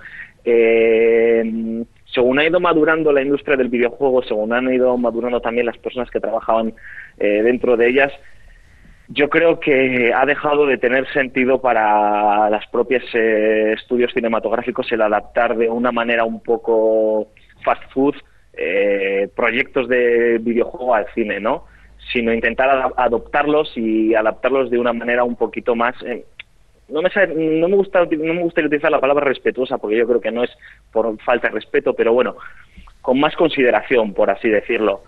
Según ha ido madurando la industria del videojuego, según han ido madurando también las personas que trabajaban dentro de ellas, yo creo que ha dejado de tener sentido para las propias estudios cinematográficos el adaptar de una manera un poco fast food proyectos de videojuego al cine, ¿no? Sino intentar adoptarlos y adaptarlos de una manera un poquito más... No me gustaría utilizar la palabra respetuosa, porque yo creo que no es por falta de respeto, pero bueno, con más consideración, por así decirlo.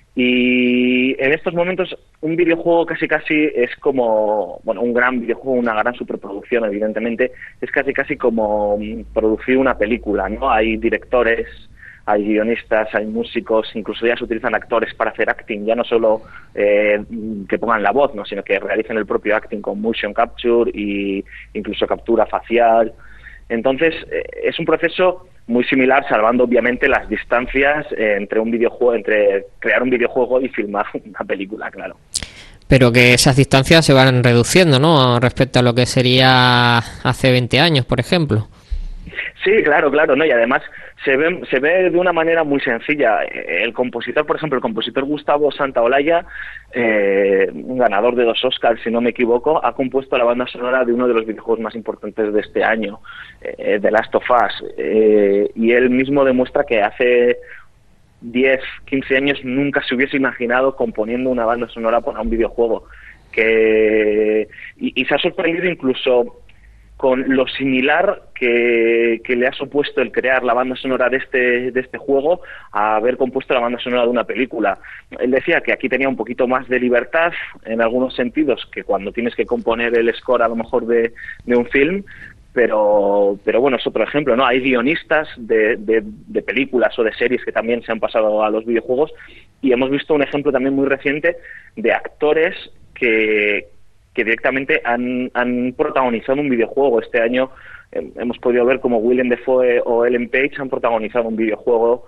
Y en estos momentos un videojuego casi es como... Bueno, un gran videojuego, una gran superproducción, evidentemente, es casi como producir una película, ¿no? Hay directores, hay guionistas, hay músicos, incluso ya se utilizan actores para hacer acting, ya no solo que pongan la voz, ¿no?, sino que realicen el propio acting con motion capture y incluso captura facial. Entonces, es un proceso muy similar, salvando obviamente las distancias entre un videojuego, entre crear un videojuego y filmar una película, claro. Pero que esas distancias se van reduciendo, ¿no?, respecto a lo que sería hace 20 años, por ejemplo. Sí, claro, ¿no? Y además se ve de una manera muy sencilla. El compositor, por ejemplo, el compositor Gustavo Santaolalla, un ganador de 2 Oscars, si no me equivoco, ha compuesto la banda sonora de uno de los videojuegos más importantes de este año, The Last of Us, y él mismo demuestra que hace 10, 15 años nunca se hubiese imaginado componiendo una banda sonora para un videojuego, y se ha sorprendido incluso con lo similar que le ha supuesto el crear la banda sonora de este juego a haber compuesto la banda sonora de una película. Él decía que aquí tenía un poquito más de libertad en algunos sentidos que cuando tienes que componer el score a lo mejor de un film, pero bueno, es otro ejemplo, ¿no? Hay guionistas de películas o de series que también se han pasado a los videojuegos, y hemos visto un ejemplo también muy reciente de actores que directamente han protagonizado un videojuego. Este año hemos podido ver como Willem Dafoe o Ellen Page han protagonizado un videojuego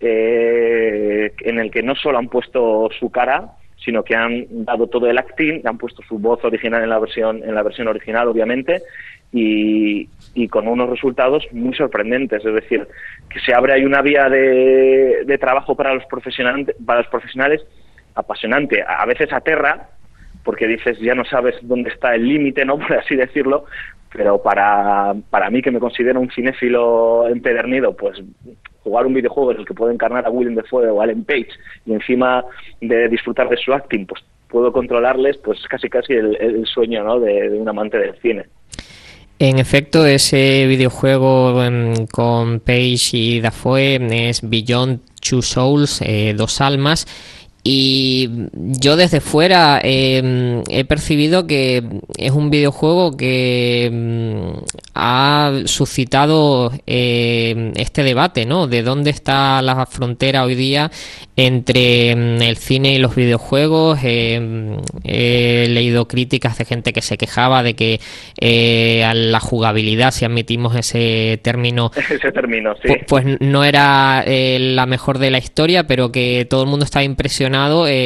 en el que no solo han puesto su cara, sino que han dado todo el acting, han puesto su voz original en la versión original, obviamente, y con unos resultados muy sorprendentes. Es decir, que se abre ahí una vía de trabajo para los profesionales apasionante. A veces aterra, porque dices, ya no sabes dónde está el límite, ¿no?, por así decirlo, pero para mí, que me considero un cinéfilo empedernido, pues jugar un videojuego en el que puedo encarnar a Willem Dafoe o a Ellen Page, y encima de disfrutar de su acting, pues puedo controlarles, pues casi el sueño, ¿no?, de un amante del cine. En efecto, ese videojuego con Page y Dafoe es Beyond Two Souls, 2 almas. Y yo desde fuera he percibido que es un videojuego que ha suscitado este debate, ¿no? De dónde está la frontera hoy día entre el cine y los videojuegos. He leído críticas de gente que se quejaba de que a la jugabilidad, si admitimos ese término, sí, pues no era la mejor de la historia, pero que todo el mundo estaba impresionado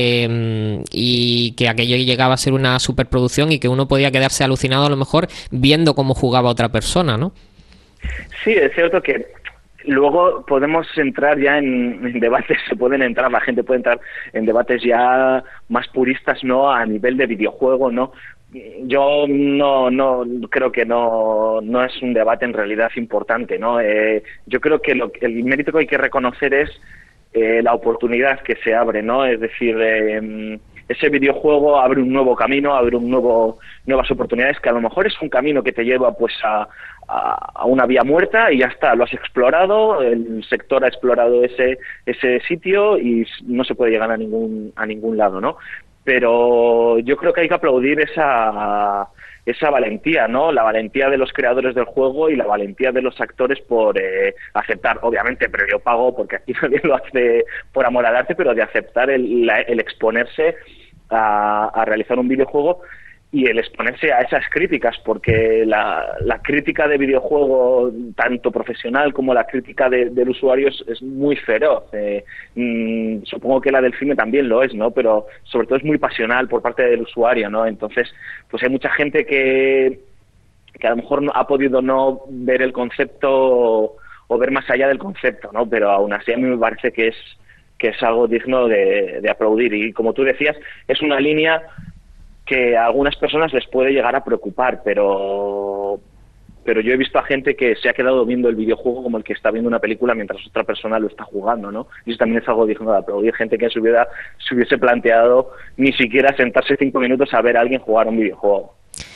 y que aquello llegaba a ser una superproducción y que uno podía quedarse alucinado a lo mejor viendo cómo jugaba otra persona, ¿no? Sí, es cierto que luego podemos entrar ya en debates, la gente puede entrar en debates ya más puristas, ¿no?, a nivel de videojuego, ¿no? Yo no creo que no es un debate en realidad importante, ¿no? Yo creo que el mérito que hay que reconocer es la oportunidad que se abre, ¿no? Es decir, ese videojuego abre un nuevo camino, nuevas oportunidades, que a lo mejor es un camino que te lleva pues a una vía muerta y ya está, lo has explorado, el sector ha explorado ese sitio y no se puede llegar a ningún lado, ¿no? Pero yo creo que hay que aplaudir esa valentía, ¿no? La valentía de los creadores del juego y la valentía de los actores por aceptar, obviamente previo pago, porque aquí nadie lo hace por amor al arte, pero de aceptar el exponerse a realizar un videojuego y el exponerse a esas críticas, porque la crítica de videojuego, tanto profesional como la crítica del usuario, es muy feroz. Supongo que la del cine también lo es, ¿no? Pero sobre todo es muy pasional por parte del usuario, ¿no? Entonces, pues hay mucha gente que a lo mejor no ha podido no ver el concepto o ver más allá del concepto, ¿no? Pero aún así a mí me parece que es algo digno de aplaudir. Y como tú decías, es una línea que a algunas personas les puede llegar a preocupar, pero yo he visto a gente que se ha quedado viendo el videojuego como el que está viendo una película mientras otra persona lo está jugando, ¿no? Y eso también es algo digno de aplaudir. Gente que en su vida se hubiese planteado ni siquiera sentarse 5 minutos a ver a alguien jugar un videojuego.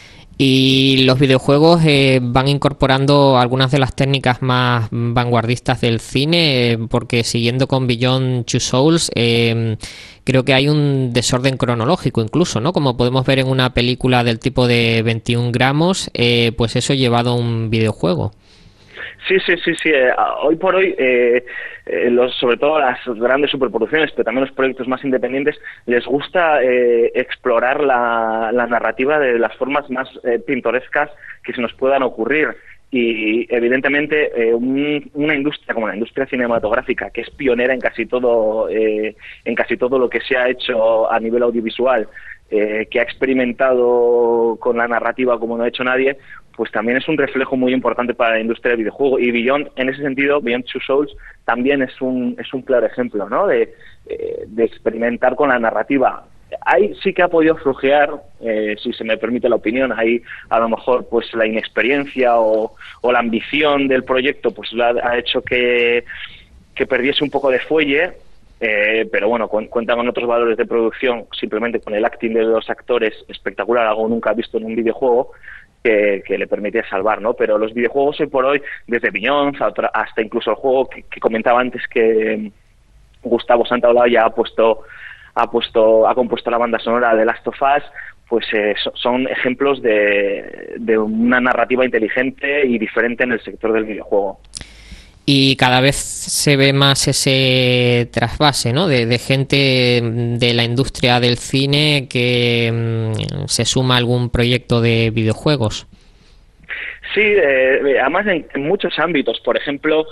Y los videojuegos van incorporando algunas de las técnicas más vanguardistas del cine, porque siguiendo con Beyond Two Souls, creo que hay un desorden cronológico incluso, ¿no? Como podemos ver en una película del tipo de 21 gramos, pues eso llevado a un videojuego. Sí. Hoy por hoy, sobre todo las grandes superproducciones, pero también los proyectos más independientes, les gusta explorar la narrativa de las formas más pintorescas que se nos puedan ocurrir. Y evidentemente una industria como la industria cinematográfica, que es pionera en casi todo lo que se ha hecho a nivel audiovisual, que ha experimentado con la narrativa como no ha hecho nadie, pues también es un reflejo muy importante para la industria del videojuego. Y Beyond, en ese sentido, Beyond Two Souls también es un claro ejemplo, ¿no? De experimentar con la narrativa. Ahí sí que ha podido flojear, si se me permite la opinión, ahí a lo mejor pues la inexperiencia o la ambición del proyecto pues ha hecho que perdiese un poco de fuelle, pero bueno, cuenta con otros valores de producción, simplemente con el acting de los actores espectacular, algo nunca visto en un videojuego, que le permitía salvar, ¿no? Pero los videojuegos hoy por hoy, desde Beyond hasta incluso el juego que comentaba antes, que Gustavo Santaolalla ya ha compuesto la banda sonora de Last of Us, pues son ejemplos de una narrativa inteligente y diferente en el sector del videojuego. Y cada vez se ve más ese trasvase, ¿no? De gente de la industria del cine que se suma a algún proyecto de videojuegos. Sí, además en muchos ámbitos. Por ejemplo,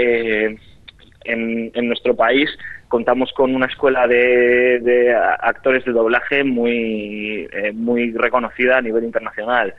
en nuestro país contamos con una escuela de actores de doblaje muy reconocida a nivel internacional.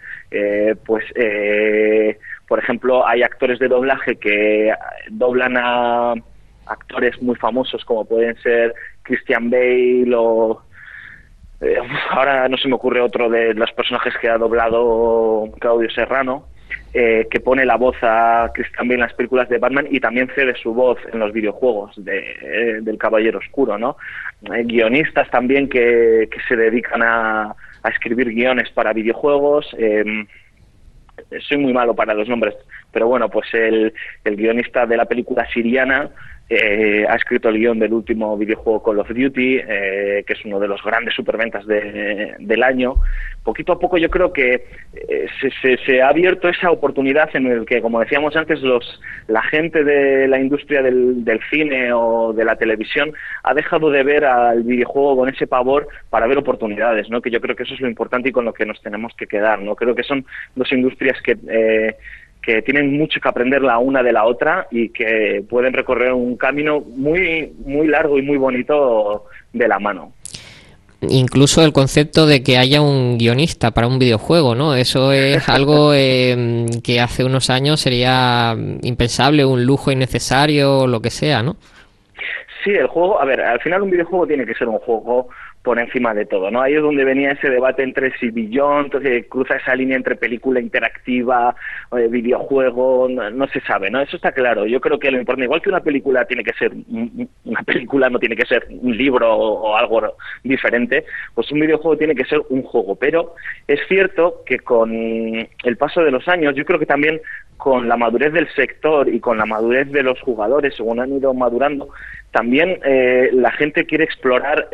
Por ejemplo, hay actores de doblaje que doblan a actores muy famosos como pueden ser Christian Bale o... ahora no se me ocurre otro de los personajes que ha doblado Claudio Serrano, que pone la voz a Christian Bale en las películas de Batman y también cede su voz en los videojuegos del Caballero Oscuro, ¿no? Guionistas también que se dedican a escribir guiones para videojuegos. Soy muy malo para los nombres, pero bueno, pues el guionista de la película Siriana ha escrito el guión del último videojuego Call of Duty, que es uno de los grandes superventas del año. Poquito a poco yo creo que se ha abierto esa oportunidad en el que, como decíamos antes, la gente de la industria del cine o de la televisión ha dejado de ver al videojuego con ese pavor para ver oportunidades, ¿no? Que yo creo que eso es lo importante y con lo que nos tenemos que quedar, ¿no? Creo que son dos industrias que tienen mucho que aprender la una de la otra y que pueden recorrer un camino muy, muy largo y muy bonito de la mano. Incluso el concepto de que haya un guionista para un videojuego, ¿no? Eso es algo que hace unos años sería impensable, un lujo innecesario, lo que sea, ¿no? Sí, el juego, a ver, al final un videojuego tiene que ser un juego por encima de todo, ¿no? Ahí es donde venía ese debate entre si Beyond, entonces cruza esa línea entre película interactiva, videojuego, no se sabe, ¿no? Eso está claro. Yo creo que lo importante, igual que una película tiene que ser una película, no tiene que ser un libro o algo diferente, pues un videojuego tiene que ser un juego. Pero es cierto que con el paso de los años, yo creo que también con la madurez del sector y con la madurez de los jugadores, según han ido madurando, también la gente quiere explorar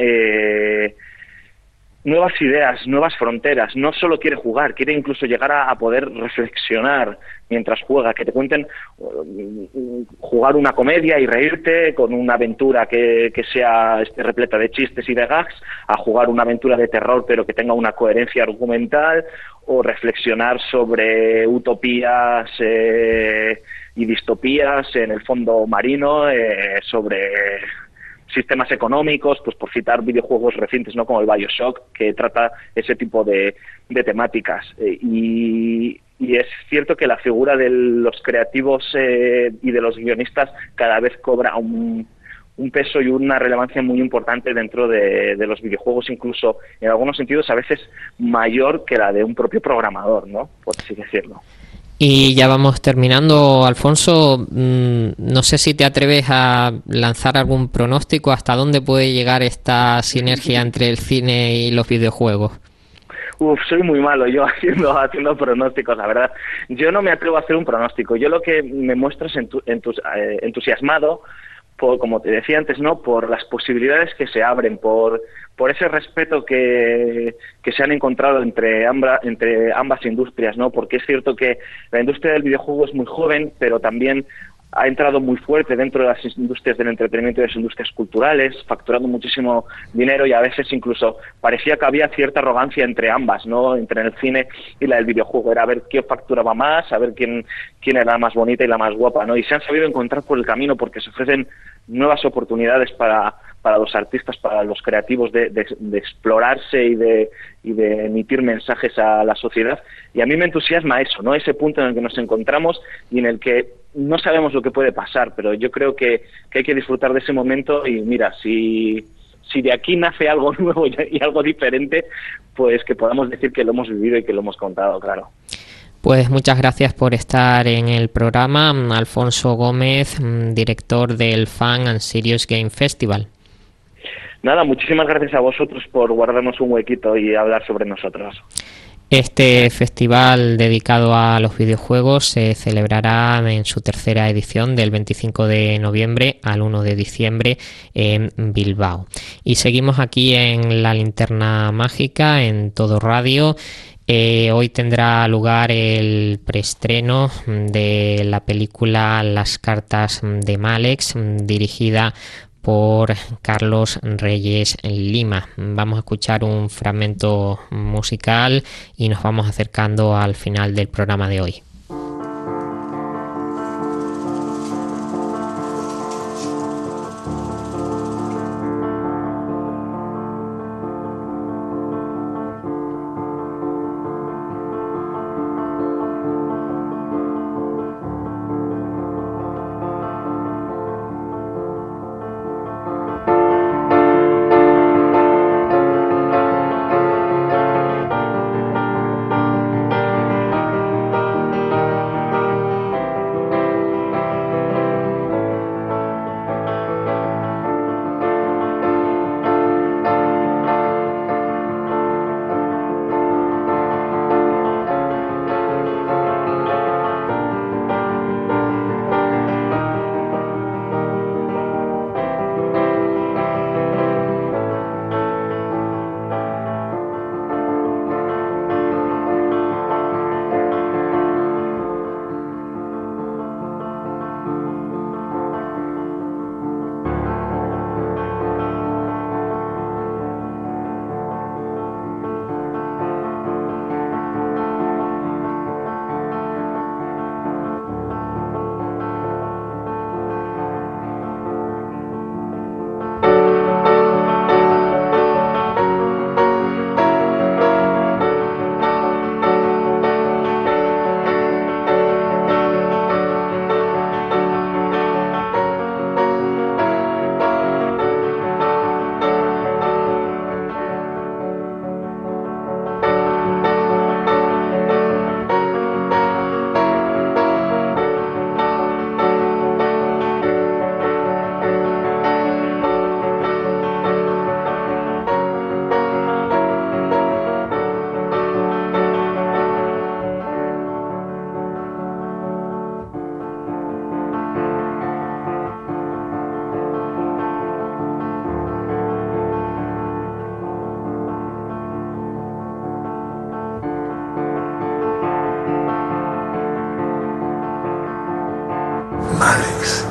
nuevas ideas, nuevas fronteras. No solo quiere jugar, quiere incluso llegar a poder reflexionar mientras juega, que te cuenten jugar una comedia y reírte con una aventura que sea repleta de chistes y de gags, a jugar una aventura de terror pero que tenga una coherencia argumental, o reflexionar sobre utopías y distopías en el fondo marino, sobre sistemas económicos, pues por citar videojuegos recientes, ¿no? Como el BioShock, que trata ese tipo de temáticas. Y es cierto que la figura de los creativos y de los guionistas cada vez cobra un peso y una relevancia muy importante dentro de los videojuegos, incluso en algunos sentidos a veces mayor que la de un propio programador, ¿no? Por así decirlo. Y ya vamos terminando, Alfonso. No sé si te atreves a lanzar algún pronóstico hasta dónde puede llegar esta sinergia entre el cine y los videojuegos. Soy muy malo yo haciendo pronósticos, la verdad. Yo no me atrevo a hacer un pronóstico. Yo lo que me muestro es entusiasmado, como te decía antes, ¿no? Por las posibilidades que se abren, por ese respeto que se han encontrado entre ambas industrias, ¿no? Porque es cierto que la industria del videojuego es muy joven, pero también ha entrado muy fuerte dentro de las industrias del entretenimiento y de las industrias culturales, facturando muchísimo dinero, y a veces incluso parecía que había cierta arrogancia entre ambas, ¿no? Entre el cine y la del videojuego. Era a ver quién facturaba más, a ver quién era la más bonita y la más guapa, ¿no? Y se han sabido encontrar por el camino porque se ofrecen nuevas oportunidades para los artistas, para los creativos de explorarse y de emitir mensajes a la sociedad. Y a mí me entusiasma eso, ¿no? Ese punto en el que nos encontramos y en el que no sabemos lo que puede pasar, pero yo creo que hay que disfrutar de ese momento. Y mira, si de aquí nace algo nuevo y algo diferente, pues que podamos decir que lo hemos vivido y que lo hemos contado, claro. Pues muchas gracias por estar en el programa, Alfonso Gómez, director del Fun and Serious Game Festival. Nada, muchísimas gracias a vosotros por guardarnos un huequito y hablar sobre nosotros. Este festival dedicado a los videojuegos se celebrará en su tercera edición del 25 de noviembre al 1 de diciembre en Bilbao. Y seguimos aquí en La Linterna Mágica, en Todo Radio. Hoy tendrá lugar el preestreno de la película Las cartas de Malex, dirigida por Carlos Reyes Lima. Vamos a escuchar un fragmento musical y nos vamos acercando al final del programa de hoy. Malex.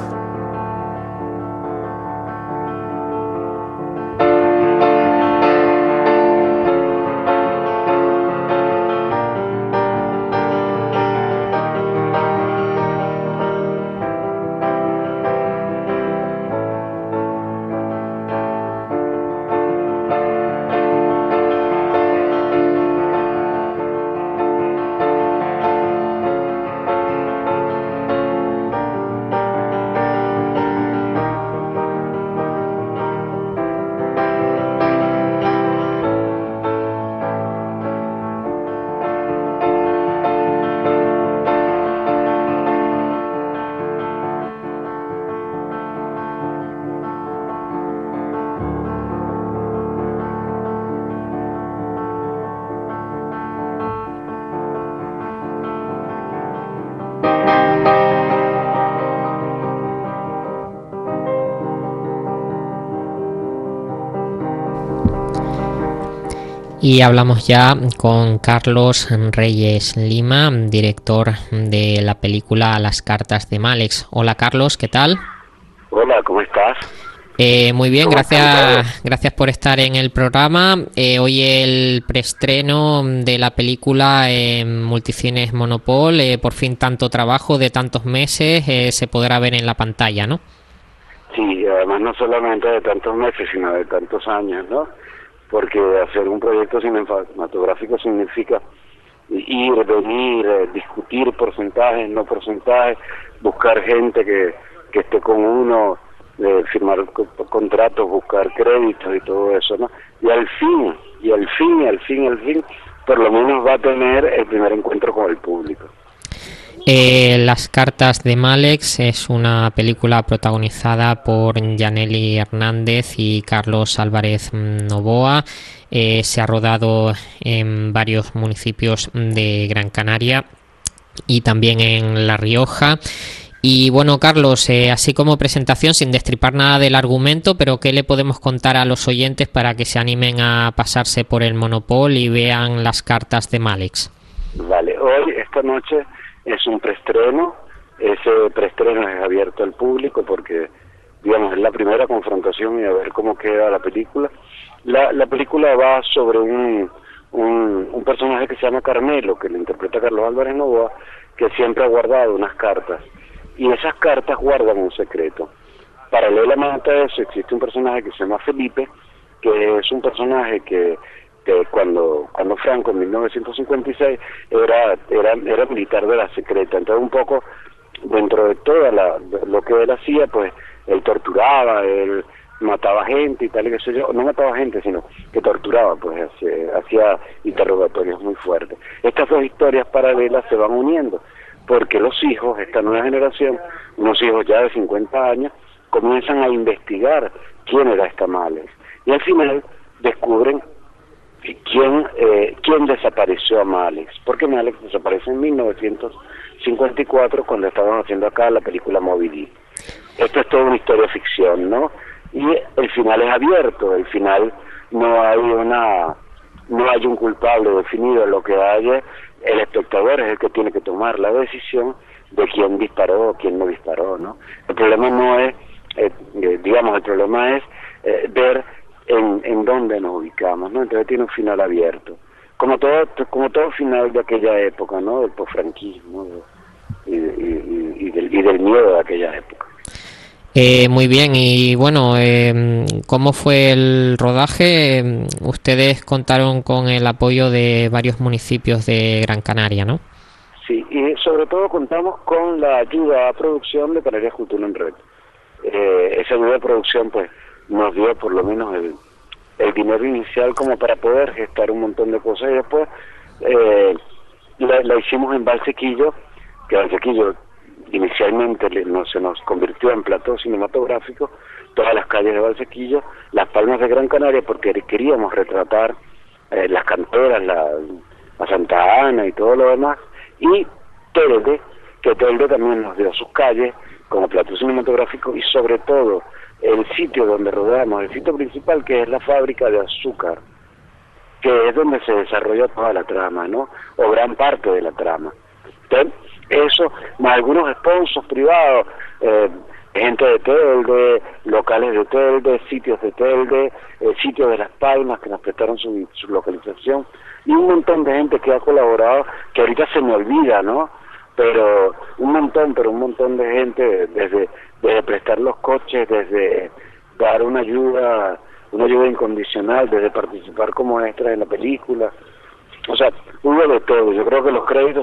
Y hablamos ya con Carlos Reyes Lima, director de la película Las cartas de Malex. Hola Carlos, ¿qué tal? Hola, ¿cómo estás? Muy bien, gracias por estar en el programa. Hoy el preestreno de la película en Multicines Monopol, por fin tanto trabajo de tantos meses, se podrá ver en la pantalla, ¿no? Sí, además no solamente de tantos meses, sino de tantos años, ¿no? Porque hacer un proyecto cinematográfico significa ir, venir, discutir porcentajes, no porcentajes, buscar gente que esté con uno, firmar contratos, buscar créditos y todo eso, ¿no? Y al fin, por lo menos va a tener el primer encuentro con el público. Las cartas de Malex es una película protagonizada por Yaneli Hernández y Carlos Álvarez Novoa. Se ha rodado en varios municipios de Gran Canaria y también en La Rioja. Y bueno, Carlos, así como presentación, sin destripar nada del argumento, pero ¿qué le podemos contar a los oyentes para que se animen a pasarse por el Monopol y vean las cartas de Malex? Vale, esta noche es un preestreno. Ese preestreno es abierto al público porque, digamos, es la primera confrontación y a ver cómo queda la película. La película va sobre un personaje que se llama Carmelo, que lo interpreta Carlos Álvarez Novoa, que siempre ha guardado unas cartas. Y esas cartas guardan un secreto. Paralelamente a eso existe un personaje que se llama Felipe, que es un personaje que cuando Franco en 1956 era militar de la secreta. Entonces un poco dentro de toda lo que él hacía, pues él torturaba, él mataba gente y tal y qué sé yo, no mataba gente sino que torturaba, pues hacía interrogatorios muy fuertes. Estas dos historias paralelas se van uniendo porque los hijos, esta nueva generación, unos hijos ya de 50 años, comienzan a investigar quién era esta Malex y al final descubren quién desapareció a Malex, porque Malex desaparece en 1954 cuando estaban haciendo acá la película Moby Dick. Esto es toda una historia de ficción, ¿no? Y el final es abierto, el final no hay un culpable definido, lo que hay es el espectador es el que tiene que tomar la decisión de quién disparó o quién no disparó, ¿no? El problema no es, el problema es ver en dónde nos ubicamos, ¿no? Entonces tiene un final abierto, como todo final de aquella época, ¿no? Del posfranquismo y del miedo de aquella época. Muy bien, y bueno, ¿cómo fue el rodaje? Ustedes contaron con el apoyo de varios municipios de Gran Canaria, ¿no? Sí, y sobre todo contamos con la ayuda a producción de Canarias Cultura en Red. Esa ayuda de producción pues nos dio por lo menos el dinero inicial como para poder gestar un montón de cosas y después la hicimos en Valsequillo, que Valsequillo inicialmente se nos convirtió en plató cinematográfico, todas las calles de Valsequillo, las Palmas de Gran Canaria, porque queríamos retratar las canteras, la Santa Ana y todo lo demás, y Telde, que Telde también nos dio sus calles como plató cinematográfico y sobre todo el sitio donde rodamos, el sitio principal que es la fábrica de azúcar, que es donde se desarrolla toda la trama, ¿no? O gran parte de la trama. Entonces, eso, más algunos sponsors privados, gente de Telde, locales de Telde, sitios de Telde, sitios de Las Palmas que nos prestaron su localización, y un montón de gente que ha colaborado, que ahorita se me olvida, ¿no? Pero un montón de gente, desde prestar los coches, desde dar una ayuda incondicional, desde participar como extra en la película. O sea, hubo de todo. Yo creo que los créditos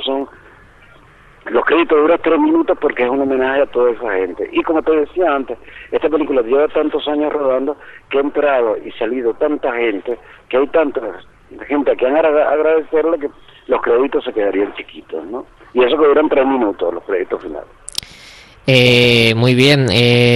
duran 3 minutos porque es un homenaje a toda esa gente. Y como te decía antes, esta película lleva tantos años rodando que ha entrado y salido tanta gente, que hay tanta gente a quien agradecerle que los créditos se quedarían chiquitos, ¿no? Y eso que duran 3 minutos, los créditos finales. Muy bien.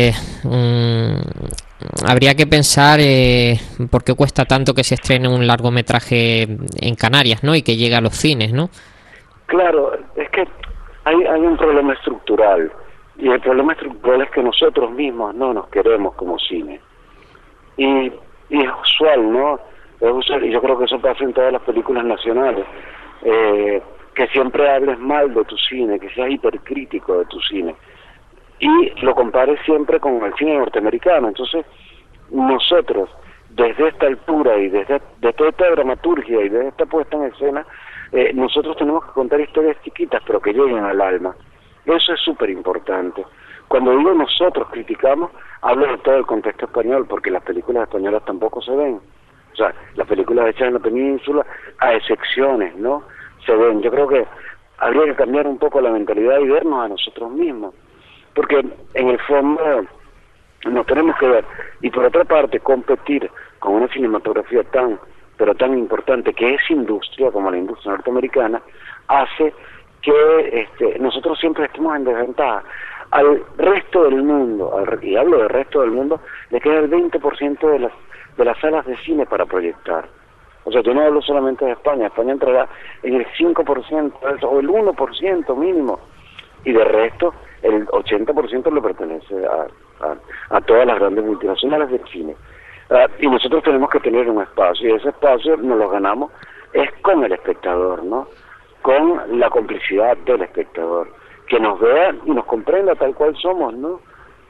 Habría que pensar por qué cuesta tanto que se estrene un largometraje en Canarias, ¿no? Y que llegue a los cines, ¿no? Claro, es que hay un problema estructural, y el problema estructural es que nosotros mismos no nos queremos como cine. Y es usual, ¿no? Es usual, y yo creo que eso pasa en todas las películas nacionales, que siempre hables mal de tu cine, que seas hipercrítico de tu cine, y lo compares siempre con el cine norteamericano. Entonces, nosotros, desde esta altura y desde esta dramaturgia y desde esta puesta en escena, nosotros tenemos que contar historias chiquitas pero que lleguen al alma. Eso es súper importante, Cuando digo nosotros criticamos, hablo de todo el contexto español, porque las películas españolas tampoco se ven. O sea, las películas hechas en la península, a excepciones, ¿no? Se ven. Yo creo que habría que cambiar un poco la mentalidad y vernos a nosotros mismos, porque en el fondo nos tenemos que ver. Y por otra parte, competir con una cinematografía pero tan importante que es industria, como la industria norteamericana, hace que nosotros siempre estemos en desventaja. Al resto del mundo, y hablo del resto del mundo, le queda el 20% de las salas de cine para proyectar. O sea, yo no hablo solamente de España. España entrará en el 5% o el 1% mínimo, y de resto el 80% le pertenece a todas las grandes multinacionales del cine. Y nosotros tenemos que tener un espacio, y ese espacio nos lo ganamos es con el espectador, ¿no? Con la complicidad del espectador, que nos vea y nos comprenda tal cual somos, ¿no?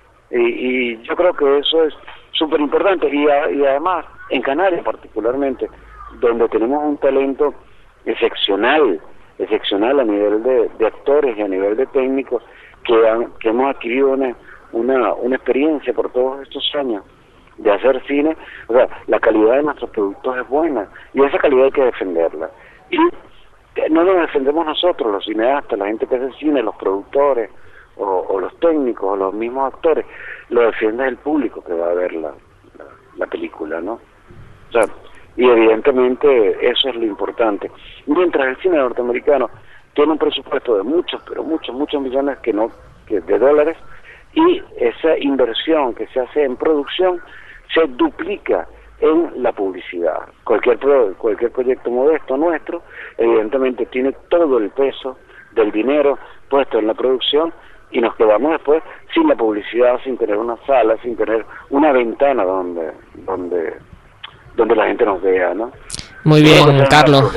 Y yo creo que eso es súper importante, y además en Canarias particularmente, donde tenemos un talento excepcional a nivel de actores y a nivel de técnicos, que hemos adquirido una experiencia por todos estos años de hacer cine. O sea, la calidad de nuestros productos es buena, y esa calidad hay que defenderla. Y no lo defendemos nosotros, los cineastas, la gente que hace cine, los productores, o los técnicos, o los mismos actores, lo defiende el público que va a ver la película, ¿no? O sea, y evidentemente eso es lo importante. Mientras el cine norteamericano tiene un presupuesto de muchos millones de dólares, y esa inversión que se hace en producción se duplica en la publicidad. Cualquier proyecto modesto nuestro, evidentemente tiene todo el peso del dinero puesto en la producción, y nos quedamos después sin la publicidad, sin tener una sala, sin tener una ventana donde la gente nos vea, ¿no? Muy bien, Carlos.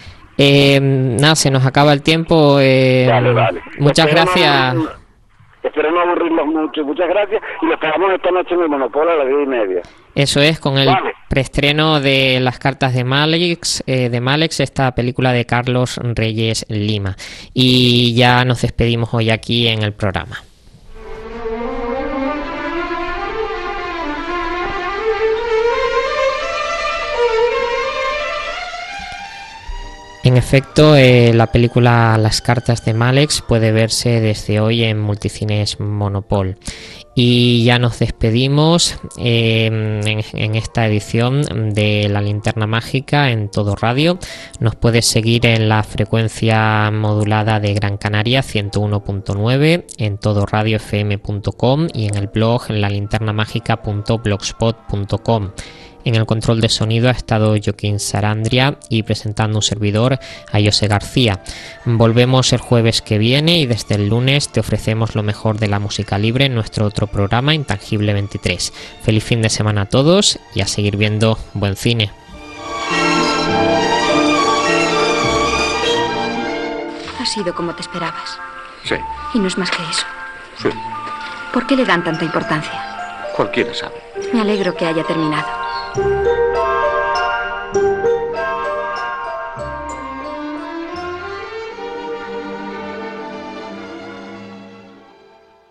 Nada, se nos acaba el tiempo. Vale. Muchas gracias. Espero no aburrirlos mucho. Muchas gracias, y lo esperamos esta noche en el Monopolio a las 10:30. Eso es, con el preestreno de Las cartas de Malex, esta película de Carlos Reyes Lima. Y ya nos despedimos hoy aquí en el programa. En efecto, la película Las cartas de Malex puede verse desde hoy en Multicines Monopol. Y ya nos despedimos en esta edición de La Linterna Mágica en Todo Radio. Nos puedes seguir en la frecuencia modulada de Gran Canaria 101.9, en todoradiofm.com y en el blog en lalinternamagica.blogspot.com. En el control de sonido ha estado Joaquín Sarandria, y presentando un servidor, a José García. Volvemos el jueves que viene, y desde el lunes te ofrecemos lo mejor de la música libre en nuestro otro programa, Intangible 23. Feliz fin de semana a todos, y a seguir viendo buen cine. Ha sido como te esperabas. Sí. Y no es más que eso. Sí. ¿Por qué le dan tanta importancia? Cualquiera sabe. Me alegro que haya terminado.